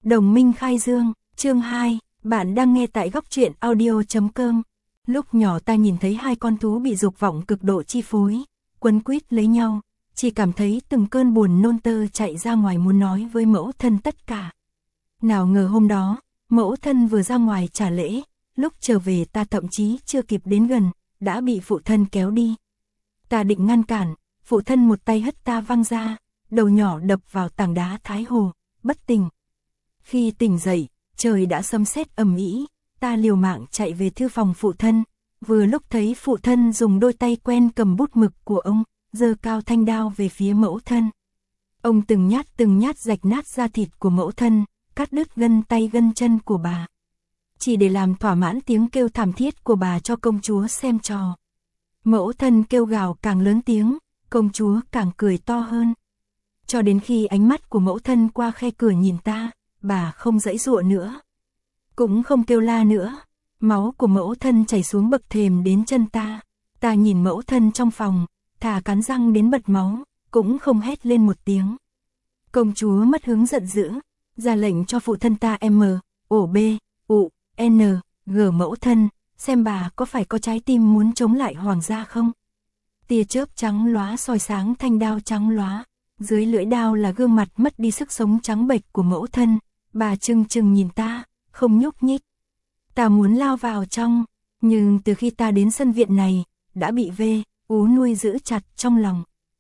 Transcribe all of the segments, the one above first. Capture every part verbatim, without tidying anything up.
Đồng minh khai dương, chương hai, bạn đang nghe tại góc truyện audio chấm com. Lúc nhỏ ta nhìn thấy hai con thú bị dục vọng cực độ chi phối, quấn quýt lấy nhau, chỉ cảm thấy từng cơn buồn nôn tơ chạy ra ngoài muốn nói với mẫu thân tất cả. Nào ngờ hôm đó, mẫu thân vừa ra ngoài trả lễ, lúc trở về ta thậm chí chưa kịp đến gần, đã bị phụ thân kéo đi. Ta định ngăn cản, phụ thân một tay hất ta văng ra, đầu nhỏ đập vào tảng đá Thái Hồ, bất tỉnh. Khi tỉnh dậy, trời đã sấm sét ầm ĩ, ta liều mạng chạy về thư phòng phụ thân, vừa lúc thấy phụ thân dùng đôi tay quen cầm bút mực của ông, giơ cao thanh đao về phía mẫu thân. Ông từng nhát từng nhát rạch nát da thịt của mẫu thân, cắt đứt gân tay gân chân của bà. Chỉ để làm thỏa mãn tiếng kêu thảm thiết của bà cho công chúa xem trò. Mẫu thân kêu gào càng lớn tiếng, công chúa càng cười to hơn. Cho đến khi ánh mắt của mẫu thân qua khe cửa nhìn ta, bà không giãy giụa nữa, cũng không kêu la nữa. Máu của mẫu thân chảy xuống bậc thềm đến chân ta. Ta nhìn mẫu thân trong phòng, thà cắn răng đến bật máu, cũng không hét lên một tiếng. Công chúa mất hứng giận dữ, ra lệnh cho phụ thân ta M, ổ B, ụ, N, G mẫu thân, xem bà có phải có trái tim muốn chống lại hoàng gia không. Tia chớp trắng lóa soi sáng thanh đao trắng lóa, dưới lưỡi đao là gương mặt mất đi sức sống trắng bệch của mẫu thân. Bà trừng trừng nhìn ta, không nhúc nhích. Ta muốn lao vào trong, nhưng từ khi ta đến sân viện này, đã bị V, ú nuôi giữ chặt trong lòng.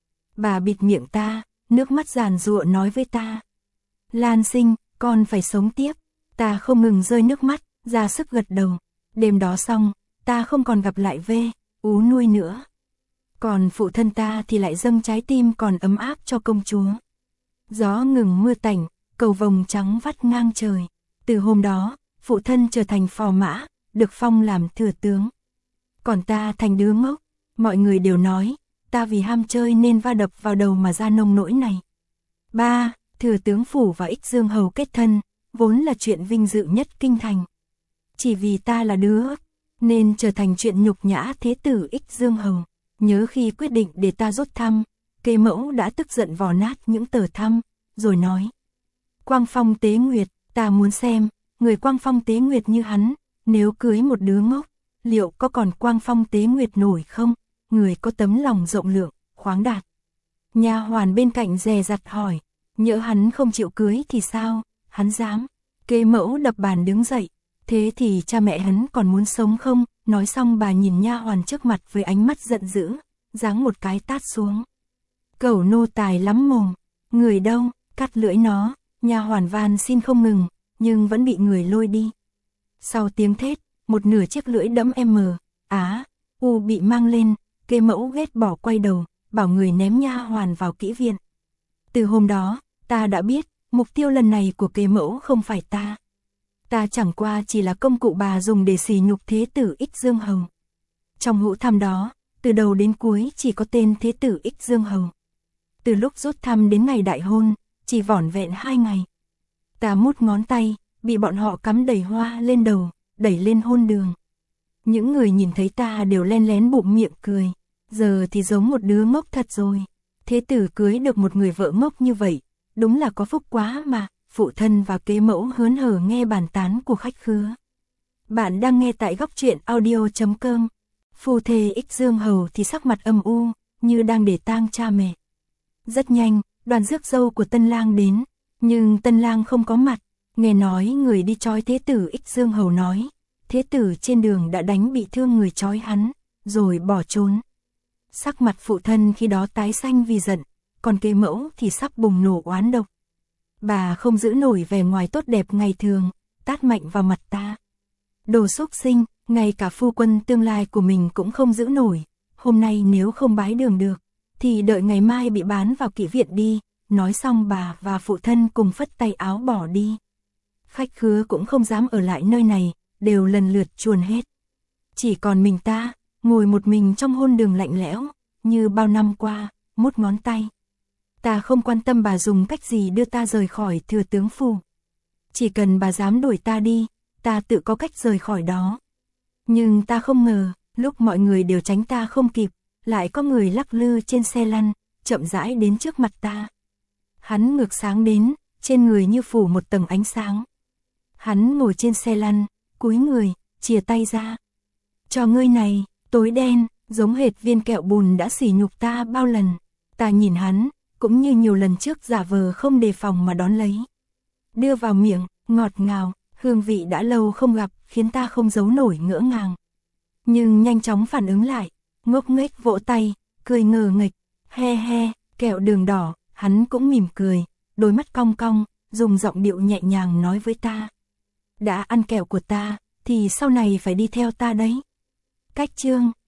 Bà bịt miệng ta, nước mắt giàn giụa nói với ta: Lan Sinh, con phải sống tiếp. Ta không ngừng rơi nước mắt, ra sức gật đầu. Đêm đó xong, ta không còn gặp lại V, ú nuôi nữa. Còn phụ thân ta thì lại dâng trái tim còn ấm áp cho công chúa. Gió ngừng mưa tạnh, cầu vồng trắng vắt ngang trời. Từ hôm đó, phụ thân trở thành phò mã, được phong làm thừa tướng. Còn ta thành đứa ngốc, mọi người đều nói, ta vì ham chơi nên va đập vào đầu mà ra nông nỗi này. Ba, thừa tướng phủ và Ích Dương Hầu kết thân, vốn là chuyện vinh dự nhất kinh thành. Chỉ vì ta là đứa, nên trở thành chuyện nhục nhã thế tử Ích Dương Hầu. Nhớ khi quyết định để ta rút thăm, Kế Mẫu đã tức giận vò nát những tờ thăm, rồi nói: Quang Phong Tế Nguyệt, ta muốn xem, người Quang Phong Tế Nguyệt như hắn, nếu cưới một đứa ngốc, liệu có còn Quang Phong Tế Nguyệt nổi không? Người có tấm lòng rộng lượng, khoáng đạt. Nha hoàn bên cạnh dè dặt hỏi: Nhỡ hắn không chịu cưới thì sao? Hắn dám. Kế Mẫu đập bàn đứng dậy: Thế thì cha mẹ hắn còn muốn sống không? Nói xong bà nhìn nha hoàn trước mặt với ánh mắt giận dữ, giáng một cái tát xuống. Cẩu nô tài lắm mồm, người đâu, cắt lưỡi nó. Nha hoàn van xin không ngừng, nhưng vẫn bị người lôi đi. Sau tiếng thét, một nửa chiếc lưỡi đẫm M, Á, U bị mang lên. Kế Mẫu ghét bỏ quay đầu, bảo người ném nha hoàn vào kỹ viện. Từ hôm đó, ta đã biết, mục tiêu lần này của Kế Mẫu không phải ta. Ta chẳng qua chỉ là công cụ bà dùng để sỉ nhục thế tử Ích Dương Hầu. Trong hũ thăm đó, từ đầu đến cuối chỉ có tên thế tử Ích Dương Hầu. Từ lúc rút thăm đến ngày đại hôn, chỉ vỏn vẹn hai ngày. Ta mút ngón tay, bị bọn họ cắm đầy hoa lên đầu, đẩy lên hôn đường. Những người nhìn thấy ta đều len lén bụm miệng cười. Giờ thì giống một đứa ngốc thật rồi. Thế tử cưới được một người vợ ngốc như vậy, đúng là có phúc quá mà. Phụ thân và Kế Mẫu hớn hở nghe bàn tán của khách khứa. Bạn đang nghe tại góc truyện audio chấm com. Phu thê Ích Dương Hầu thì sắc mặt âm u, như đang để tang cha mẹ. Rất nhanh, đoàn rước dâu của tân lang đến, nhưng tân lang không có mặt. Nghe nói người đi trói thế tử Ích Dương Hầu nói, thế tử trên đường đã đánh bị thương người trói hắn, rồi bỏ trốn. Sắc mặt phụ thân khi đó tái xanh vì giận, còn Kế Mẫu thì sắp bùng nổ oán độc. Bà không giữ nổi vẻ ngoài tốt đẹp ngày thường, tát mạnh vào mặt ta. Đồ xúc sinh, ngay cả phu quân tương lai của mình cũng không giữ nổi. Hôm nay nếu không bái đường được, thì đợi ngày mai bị bán vào kỹ viện đi. Nói xong bà và phụ thân cùng phất tay áo bỏ đi. Khách khứa cũng không dám ở lại nơi này, đều lần lượt chuồn hết. Chỉ còn mình ta, ngồi một mình trong hôn đường lạnh lẽo, như bao năm qua, mút ngón tay. Ta không quan tâm bà dùng cách gì đưa ta rời khỏi thừa tướng phủ. Chỉ cần bà dám đuổi ta đi, ta tự có cách rời khỏi đó. Nhưng ta không ngờ, lúc mọi người đều tránh ta không kịp, lại có người lắc lư trên xe lăn, chậm rãi đến trước mặt ta. Hắn ngược sáng đến, trên người như phủ một tầng ánh sáng. Hắn ngồi trên xe lăn, cúi người, chìa tay ra. Cho ngươi này, tối đen, giống hệt viên kẹo bùn đã sỉ nhục ta bao lần. Ta nhìn hắn, cũng như nhiều lần trước giả vờ không đề phòng mà đón lấy. Đưa vào miệng, ngọt ngào, hương vị đã lâu không gặp, khiến ta không giấu nổi ngỡ ngàng. Nhưng nhanh chóng phản ứng lại, ngốc nghếch vỗ tay, cười ngờ nghệch, he he, kẹo đường đỏ, hắn cũng mỉm cười, đôi mắt cong cong, dùng giọng điệu nhẹ nhàng nói với ta. Đã ăn kẹo của ta, thì sau này phải đi theo ta đấy. Cách chương